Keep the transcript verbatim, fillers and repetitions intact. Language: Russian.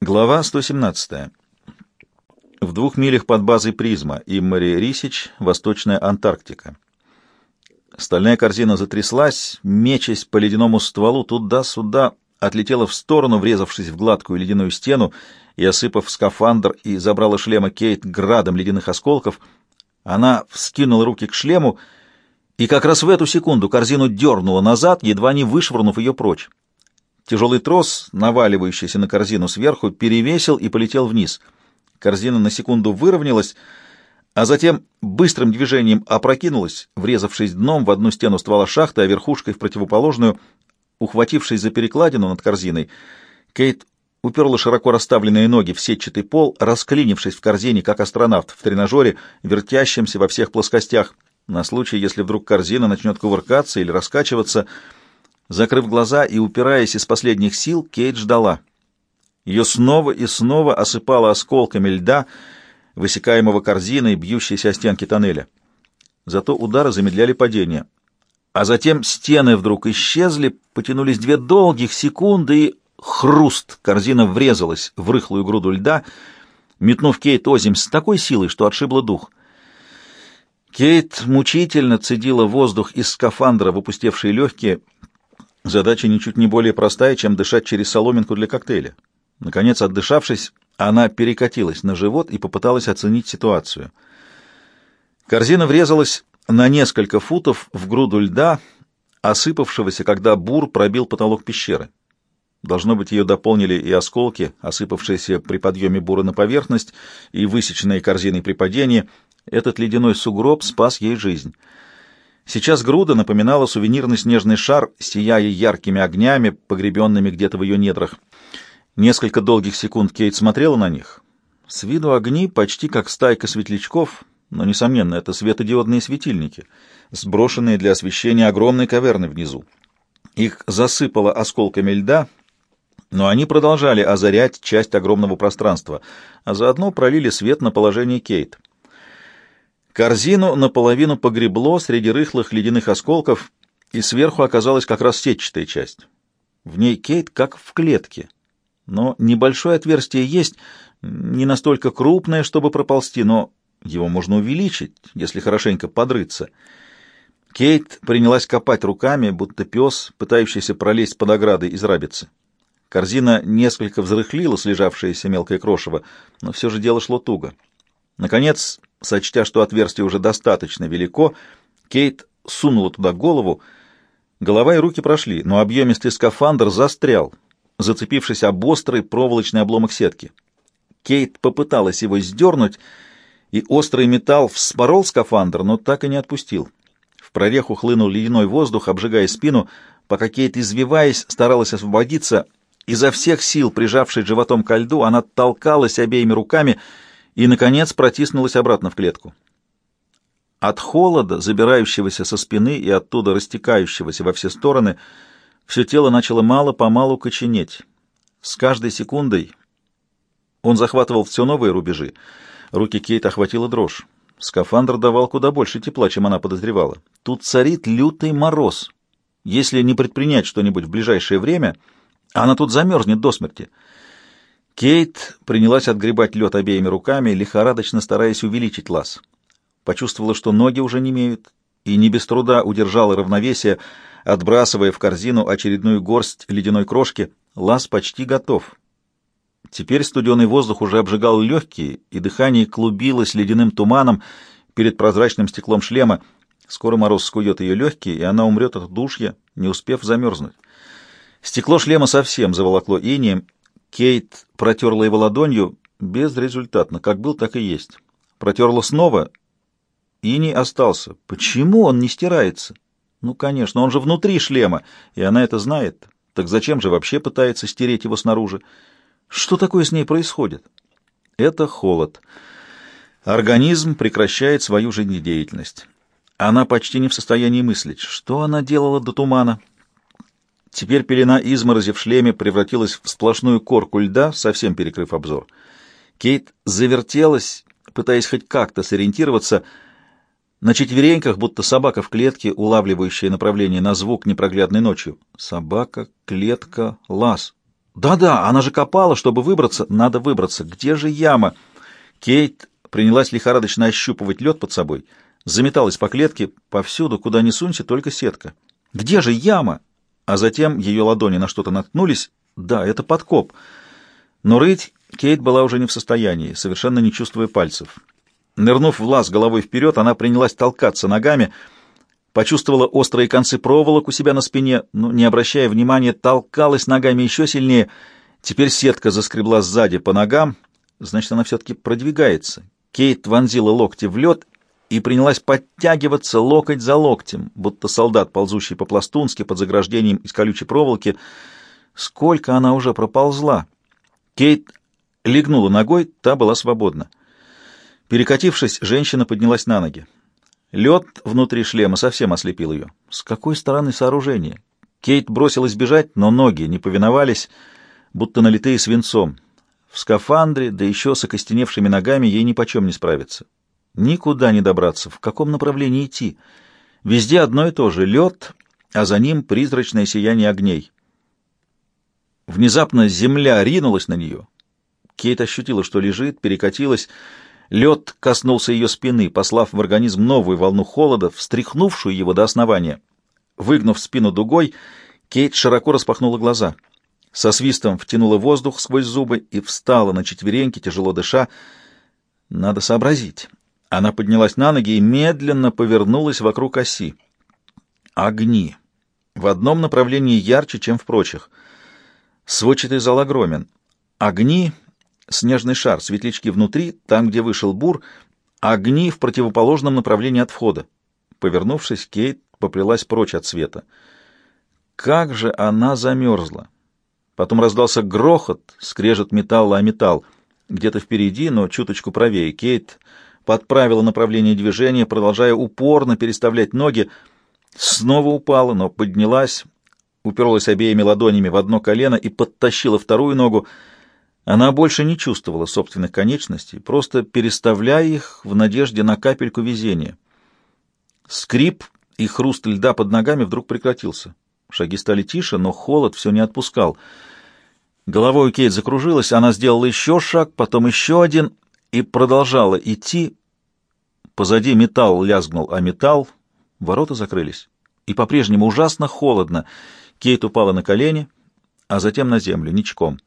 Глава сто семнадцатая. В двух милях под базой «Призма» и Иммари Рисич, Восточная Антарктика. Стальная корзина затряслась, мечась по ледяному стволу туда-сюда, отлетела в сторону, врезавшись в гладкую ледяную стену и осыпав скафандр и забрала шлема Кейт градом ледяных осколков. Она вскинула руки к шлему, и как раз в эту секунду корзину дернула назад, едва не вышвырнув ее прочь. Тяжелый трос, наваливающийся на корзину сверху, перевесил и полетел вниз. Корзина на секунду выровнялась, а затем быстрым движением опрокинулась, врезавшись дном в одну стену ствола шахты, а верхушкой в противоположную. Ухватившись за перекладину над корзиной, Кейт уперла широко расставленные ноги в сетчатый пол, расклинившись в корзине, как астронавт в тренажере, вертящемся во всех плоскостях, на случай, если вдруг корзина начнет кувыркаться или раскачиваться. Закрыв глаза и упираясь из последних сил, Кейт ждала. Ее снова и снова осыпало осколками льда, высекаемого корзиной, бьющейся о стенки тоннеля. Зато удары замедляли падение. А затем стены вдруг исчезли, потянулись две долгих секунды, и хруст! Корзина врезалась в рыхлую груду льда, метнув Кейт озимь с такой силой, что отшибла дух. Кейт мучительно цедила воздух из скафандра в опустевшие легкие. Задача ничуть не более простая, чем дышать через соломинку для коктейля. Наконец, отдышавшись, она перекатилась на живот и попыталась оценить ситуацию. Корзина врезалась на несколько футов в груду льда, осыпавшегося, когда бур пробил потолок пещеры. Должно быть, ее дополнили и осколки, осыпавшиеся при подъеме бура на поверхность, и высеченные корзиной при падении. Этот ледяной сугроб спас ей жизнь. Сейчас груда напоминала сувенирный снежный шар, сияя яркими огнями, погребенными где-то в ее недрах. Несколько долгих секунд Кейт смотрела на них. С виду огни почти как стайка светлячков, но, несомненно, это светодиодные светильники, сброшенные для освещения огромной каверны внизу. Их засыпало осколками льда, но они продолжали озарять часть огромного пространства, а заодно пролили свет на положение Кейт. Корзину наполовину погребло среди рыхлых ледяных осколков, и сверху оказалась как раз сетчатая часть. В ней Кейт как в клетке. Но небольшое отверстие есть, не настолько крупное, чтобы проползти, но его можно увеличить, если хорошенько подрыться. Кейт принялась копать руками, будто пес, пытающийся пролезть под оградой из рабицы. Корзина несколько взрыхлила слежавшееся мелкое крошево, но все же дело шло туго. Наконец, сочтя, что отверстие уже достаточно велико, Кейт сунула туда голову. Голова и руки прошли, но объемистый скафандр застрял, зацепившись об острый проволочный обломок сетки. Кейт попыталась его сдернуть, и острый металл вспорол скафандр, но так и не отпустил. В прореху хлынул ледяной воздух, обжигая спину, пока Кейт, извиваясь, старалась освободиться. Изо всех сил, прижавшись животом ко льду, она толкалась обеими руками и, наконец, протиснулась обратно в клетку. От холода, забирающегося со спины и оттуда растекающегося во все стороны, все тело начало мало-помалу коченеть. С каждой секундой он захватывал все новые рубежи. Руки Кейт охватила дрожь. Скафандр давал куда больше тепла, чем она подозревала. Тут царит лютый мороз. Если не предпринять что-нибудь в ближайшее время, она тут замерзнет до смерти. Кейт принялась отгребать лед обеими руками, лихорадочно стараясь увеличить лаз. Почувствовала, что ноги уже немеют, и не без труда удержала равновесие, отбрасывая в корзину очередную горсть ледяной крошки. Лаз почти готов. Теперь студеный воздух уже обжигал легкие, и дыхание клубилось ледяным туманом перед прозрачным стеклом шлема. Скоро мороз скует ее легкие, и она умрет от удушья, не успев замерзнуть. Стекло шлема совсем заволокло инеем. Кейт протерла его ладонью, безрезультатно, как был, так и есть. Протерла снова, иней остался. Почему он не стирается? Ну, конечно, он же внутри шлема, и она это знает. Так зачем же вообще пытается стереть его снаружи? Что такое с ней происходит? Это холод. Организм прекращает свою жизнедеятельность. Она почти не в состоянии мыслить. Что она делала до тумана? Теперь пелена изморози в шлеме превратилась в сплошную корку льда, совсем перекрыв обзор. Кейт завертелась, пытаясь хоть как-то сориентироваться. На четвереньках, будто собака в клетке, улавливающая направление на звук непроглядной ночью. Собака, клетка, лаз. Да-да, она же копала, чтобы выбраться. Надо выбраться. Где же яма? Кейт принялась лихорадочно ощупывать лед под собой. Заметалась по клетке. Повсюду, куда ни сунься, только сетка. Где же яма? А затем ее ладони на что-то наткнулись. Да, это подкоп. Но рыть Кейт была уже не в состоянии, совершенно не чувствуя пальцев. Нырнув в лаз головой вперед, она принялась толкаться ногами, почувствовала острые концы проволок у себя на спине, но, не обращая внимания, толкалась ногами еще сильнее. Теперь сетка заскребла сзади по ногам, значит, она все-таки продвигается. Кейт вонзила локти в лед и принялась подтягиваться локоть за локтем, будто солдат, ползущий по-пластунски под заграждением из колючей проволоки. Сколько она уже проползла! Кейт легнула ногой, та была свободна. Перекатившись, женщина поднялась на ноги. Лед внутри шлема совсем ослепил ее. С какой стороны сооружение? Кейт бросилась бежать, но ноги не повиновались, будто налитые свинцом. В скафандре, да еще с окостеневшими ногами, ей нипочем не справиться. Никуда не добраться, в каком направлении идти. Везде одно и то же — лед, а за ним призрачное сияние огней. Внезапно земля ринулась на нее. Кейт ощутила, что лежит, перекатилась. Лед коснулся ее спины, послав в организм новую волну холода, встряхнувшую его до основания. Выгнув спину дугой, Кейт широко распахнула глаза. Со свистом втянула воздух сквозь зубы и встала на четвереньки, тяжело дыша. Надо сообразить. Она поднялась на ноги и медленно повернулась вокруг оси. Огни. В одном направлении ярче, чем в прочих. Сводчатый зал огромен. Огни... Снежный шар, светлячки внутри, там, где вышел бур, огни в противоположном направлении от входа. Повернувшись, Кейт поплелась прочь от света. Как же она замерзла! Потом раздался грохот, скрежет металла о металл. Где-то впереди, но чуточку правее, Кейт подправила направление движения, продолжая упорно переставлять ноги. Снова упала, но поднялась, уперлась обеими ладонями в одно колено и подтащила вторую ногу. Она больше не чувствовала собственных конечностей, просто переставляя их в надежде на капельку везения. Скрип и хруст льда под ногами вдруг прекратился. Шаги стали тише, но холод все не отпускал. Головой у Кейт закружилась, она сделала еще шаг, потом еще один и продолжала идти. Позади металл лязгнул, а металл... Ворота закрылись. И по-прежнему ужасно холодно. Кейт упала на колени, а затем на землю, ничком.